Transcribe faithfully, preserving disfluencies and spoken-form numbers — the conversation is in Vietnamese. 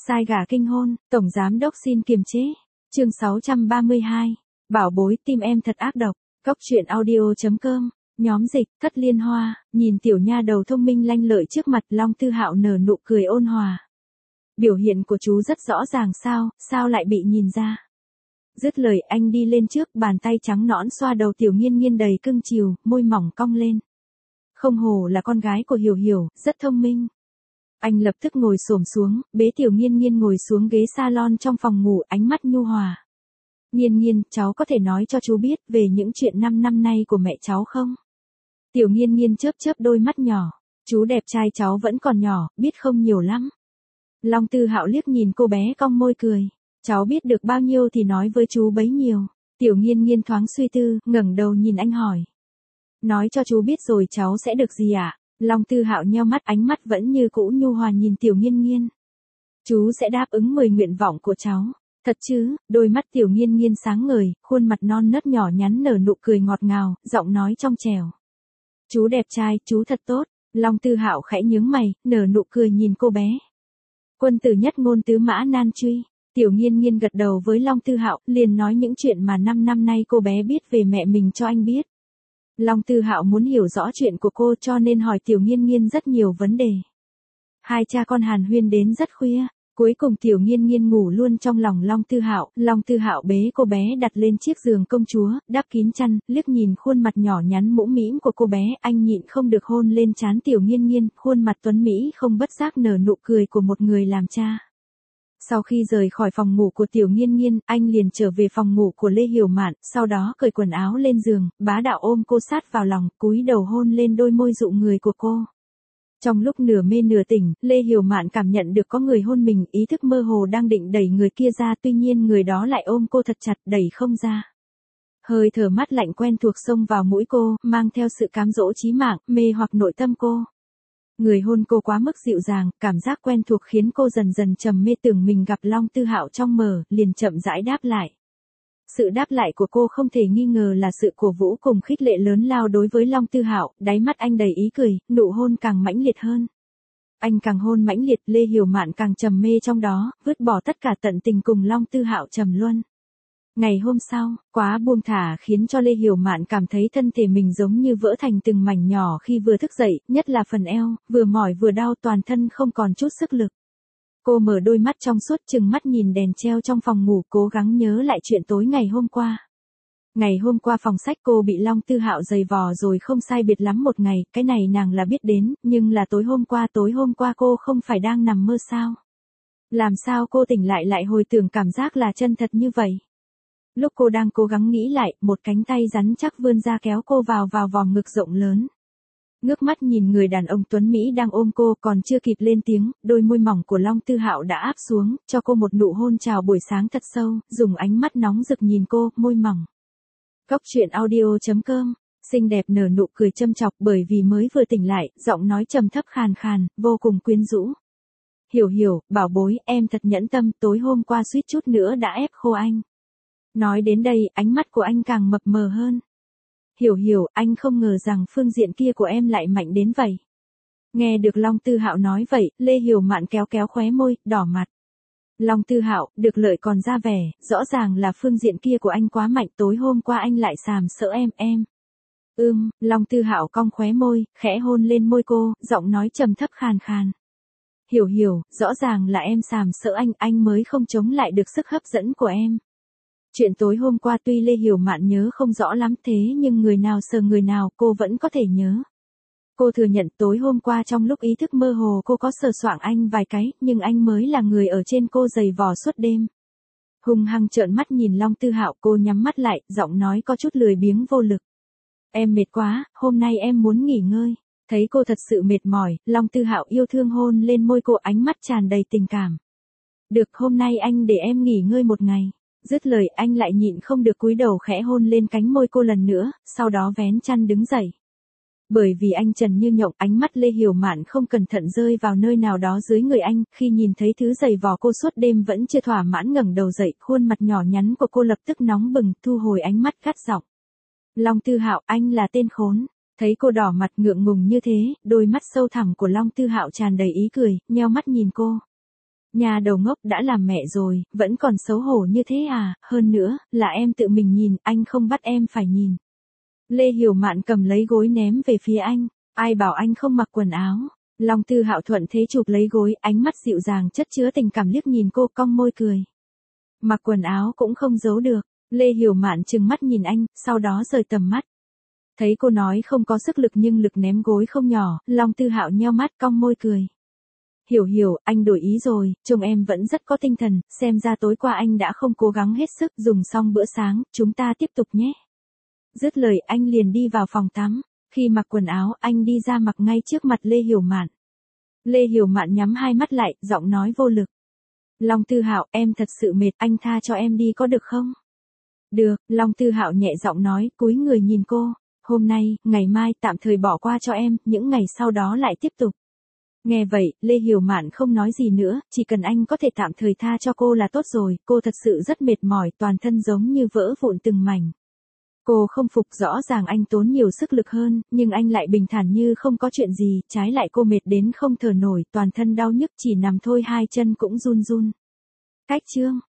Sai gà kinh hôn, tổng giám đốc xin kiềm chế. Chương sáu trăm ba mươi hai. Bảo bối tim em thật ác độc. Cốc truyện audio.com. Nhóm dịch, Thất Liên Hoa, nhìn tiểu nha đầu thông minh lanh lợi trước mặt, Long Tư Hạo nở nụ cười ôn hòa. Biểu hiện của chú rất rõ ràng sao, sao lại bị nhìn ra. Dứt lời anh đi lên trước, bàn tay trắng nõn xoa đầu tiểu nghiên nghiên đầy cưng chiều, môi mỏng cong lên. Không hổ là con gái của Hiểu Hiểu, rất thông minh. Anh lập tức ngồi xổm xuống, bế tiểu nghiên nghiên ngồi xuống ghế salon trong phòng ngủ, ánh mắt nhu hòa. Nghiên nghiên, cháu có thể nói cho chú biết về những chuyện năm năm nay của mẹ cháu không? Tiểu nghiên nghiên chớp chớp đôi mắt nhỏ. Chú đẹp trai cháu vẫn còn nhỏ, biết không nhiều lắm. Long Tư Hạo liếc nhìn cô bé cong môi cười. Cháu biết được bao nhiêu thì nói với chú bấy nhiêu. Tiểu nghiên nghiên thoáng suy tư, ngẩng đầu nhìn anh hỏi. Nói cho chú biết rồi cháu sẽ được gì ạ? À? Long Tư Hạo nheo mắt, ánh mắt vẫn như cũ nhu hòa nhìn tiểu nghiên nghiên. Chú sẽ đáp ứng mười nguyện vọng của cháu. Thật chứ? Đôi mắt tiểu nghiên nghiên sáng ngời, khuôn mặt non nớt nhỏ nhắn nở nụ cười ngọt ngào, giọng nói trong trẻo. Chú đẹp trai, chú thật tốt. Long Tư Hạo khẽ nhướng mày, nở nụ cười nhìn cô bé. Quân tử nhất ngôn tứ mã nan truy. Tiểu nghiên nghiên gật đầu với Long Tư Hạo, liền nói những chuyện mà năm năm nay cô bé biết về mẹ mình cho anh biết. Long Tư Hạo muốn hiểu rõ chuyện của cô cho nên hỏi tiểu nghiên nghiên rất nhiều vấn đề. Hai cha con hàn huyên đến rất khuya, cuối cùng tiểu nghiên nghiên ngủ luôn trong lòng Long Tư Hạo. Long Tư Hạo bế cô bé đặt lên chiếc giường công chúa, đắp kín chăn, liếc nhìn khuôn mặt nhỏ nhắn mũm mĩm của cô bé, anh nhịn không được hôn lên trán tiểu nghiên nghiên, khuôn mặt tuấn mỹ không bất giác nở nụ cười của một người làm cha. Sau khi rời khỏi phòng ngủ của tiểu nghiên nghiên, anh liền trở về phòng ngủ của Lê Hiểu Mạn, sau đó cởi quần áo lên giường, bá đạo ôm cô sát vào lòng, cúi đầu hôn lên đôi môi dụ người của cô. Trong lúc nửa mê nửa tỉnh, Lê Hiểu Mạn cảm nhận được có người hôn mình, ý thức mơ hồ đang định đẩy người kia ra, tuy nhiên người đó lại ôm cô thật chặt, đẩy không ra. Hơi thở mát lạnh quen thuộc xông vào mũi cô, mang theo sự cám dỗ chí mạng, mê hoặc nội tâm cô. Người hôn cô quá mức dịu dàng, cảm giác quen thuộc khiến cô dần dần trầm mê, tưởng mình gặp Long Tư Hạo trong mơ, liền chậm rãi đáp lại. Sự đáp lại của cô không thể nghi ngờ là sự cổ vũ cùng khích lệ lớn lao đối với Long Tư Hạo, đáy mắt anh đầy ý cười, nụ hôn càng mãnh liệt hơn. Anh càng hôn mãnh liệt, Lê Hiểu Mạn càng trầm mê trong đó, vứt bỏ tất cả tận tình cùng Long Tư Hạo trầm luân. Ngày hôm sau, quá buông thả khiến cho Lê Hiểu Mạn cảm thấy thân thể mình giống như vỡ thành từng mảnh nhỏ khi vừa thức dậy, nhất là phần eo, vừa mỏi vừa đau, toàn thân không còn chút sức lực. Cô mở đôi mắt trong suốt, chừng mắt nhìn đèn treo trong phòng ngủ, cố gắng nhớ lại chuyện tối ngày hôm qua. Ngày hôm qua phòng sách cô bị Long Tư Hạo giày vò rồi không sai biệt lắm một ngày, cái này nàng là biết đến, nhưng là tối hôm qua, tối hôm qua cô không phải đang nằm mơ sao? Làm sao cô tỉnh lại lại hồi tưởng cảm giác là chân thật như vậy? Lúc cô đang cố gắng nghĩ lại, một cánh tay rắn chắc vươn ra kéo cô vào vào vòng ngực rộng lớn. Ngước mắt nhìn người đàn ông tuấn Mỹ đang ôm cô, còn chưa kịp lên tiếng, đôi môi mỏng của Long Tư Hạo đã áp xuống, cho cô một nụ hôn chào buổi sáng thật sâu, dùng ánh mắt nóng rực nhìn cô, môi mỏng. Cốc truyện audio.com, xinh đẹp nở nụ cười châm chọc bởi vì mới vừa tỉnh lại, giọng nói trầm thấp khàn khàn, vô cùng quyến rũ. Hiểu Hiểu, bảo bối, em thật nhẫn tâm, tối hôm qua suýt chút nữa đã ép khô anh. Nói đến đây, ánh mắt của anh càng mập mờ hơn. Hiểu Hiểu, anh không ngờ rằng phương diện kia của em lại mạnh đến vậy. Nghe được Long Tư Hạo nói vậy, Lê Hiểu Mạn kéo kéo khóe môi, đỏ mặt. Long Tư Hạo, được lợi còn ra vẻ, rõ ràng là phương diện kia của anh quá mạnh, tối hôm qua anh lại sàm sỡ em, em. Ưm, Long Tư Hạo cong khóe môi, khẽ hôn lên môi cô, giọng nói trầm thấp khàn khàn. Hiểu Hiểu, rõ ràng là em sàm sỡ anh, anh mới không chống lại được sức hấp dẫn của em. Chuyện tối hôm qua tuy Lê Hiểu Mạn nhớ không rõ lắm, thế nhưng người nào sờ người nào cô vẫn có thể nhớ. Cô thừa nhận tối hôm qua trong lúc ý thức mơ hồ cô có sờ soạng anh vài cái, nhưng anh mới là người ở trên cô giày vò suốt đêm. Hung hăng trợn mắt nhìn Long Tư Hạo, cô nhắm mắt lại, giọng nói có chút lười biếng vô lực. Em mệt quá, hôm nay em muốn nghỉ ngơi. Thấy cô thật sự mệt mỏi, Long Tư Hạo yêu thương hôn lên môi cô, ánh mắt tràn đầy tình cảm. Được, hôm nay anh để em nghỉ ngơi một ngày. Dứt lời anh lại nhịn không được cúi đầu khẽ hôn lên cánh môi cô lần nữa, sau đó vén chăn đứng dậy. Bởi vì anh trần như nhộng, ánh mắt Lê Hiểu Mạn không cẩn thận rơi vào nơi nào đó dưới người anh, khi nhìn thấy thứ giày vò cô suốt đêm vẫn chưa thỏa mãn, ngẩng đầu dậy, khuôn mặt nhỏ nhắn của cô lập tức nóng bừng, thu hồi ánh mắt gắt giọng. Long Tư Hạo, anh là tên khốn. Thấy cô đỏ mặt ngượng ngùng như thế, đôi mắt sâu thẳm của Long Tư Hạo tràn đầy ý cười, nheo mắt nhìn cô. Nhà đầu ngốc, đã làm mẹ rồi, vẫn còn xấu hổ như thế à, hơn nữa, là em tự mình nhìn, anh không bắt em phải nhìn. Lê Hiểu Mạn cầm lấy gối ném về phía anh, ai bảo anh không mặc quần áo. Long Tư Hạo thuận thế chụp lấy gối, ánh mắt dịu dàng chất chứa tình cảm liếc nhìn cô, cong môi cười. Mặc quần áo cũng không giấu được. Lê Hiểu Mạn trừng mắt nhìn anh, sau đó rời tầm mắt. Thấy cô nói không có sức lực nhưng lực ném gối không nhỏ, Long Tư Hạo nheo mắt, cong môi cười. Hiểu hiểu, anh đổi ý rồi, trông em vẫn rất có tinh thần, xem ra tối qua anh đã không cố gắng hết sức, dùng xong bữa sáng, chúng ta tiếp tục nhé. Dứt lời anh liền đi vào phòng tắm, khi mặc quần áo anh đi ra mặc ngay trước mặt Lê Hiểu Mạn. Lê Hiểu Mạn nhắm hai mắt lại, giọng nói vô lực. Long Tư Hạo, em thật sự mệt, anh tha cho em đi có được không? Được, Long Tư Hạo nhẹ giọng nói, cúi người nhìn cô, hôm nay, ngày mai tạm thời bỏ qua cho em, những ngày sau đó lại tiếp tục. Nghe vậy, Lê Hiểu Mạn không nói gì nữa, chỉ cần anh có thể tạm thời tha cho cô là tốt rồi, cô thật sự rất mệt mỏi, toàn thân giống như vỡ vụn từng mảnh. Cô không phục, rõ ràng anh tốn nhiều sức lực hơn, nhưng anh lại bình thản như không có chuyện gì, trái lại cô mệt đến không thở nổi, toàn thân đau nhức, chỉ nằm thôi hai chân cũng run run. Cách chương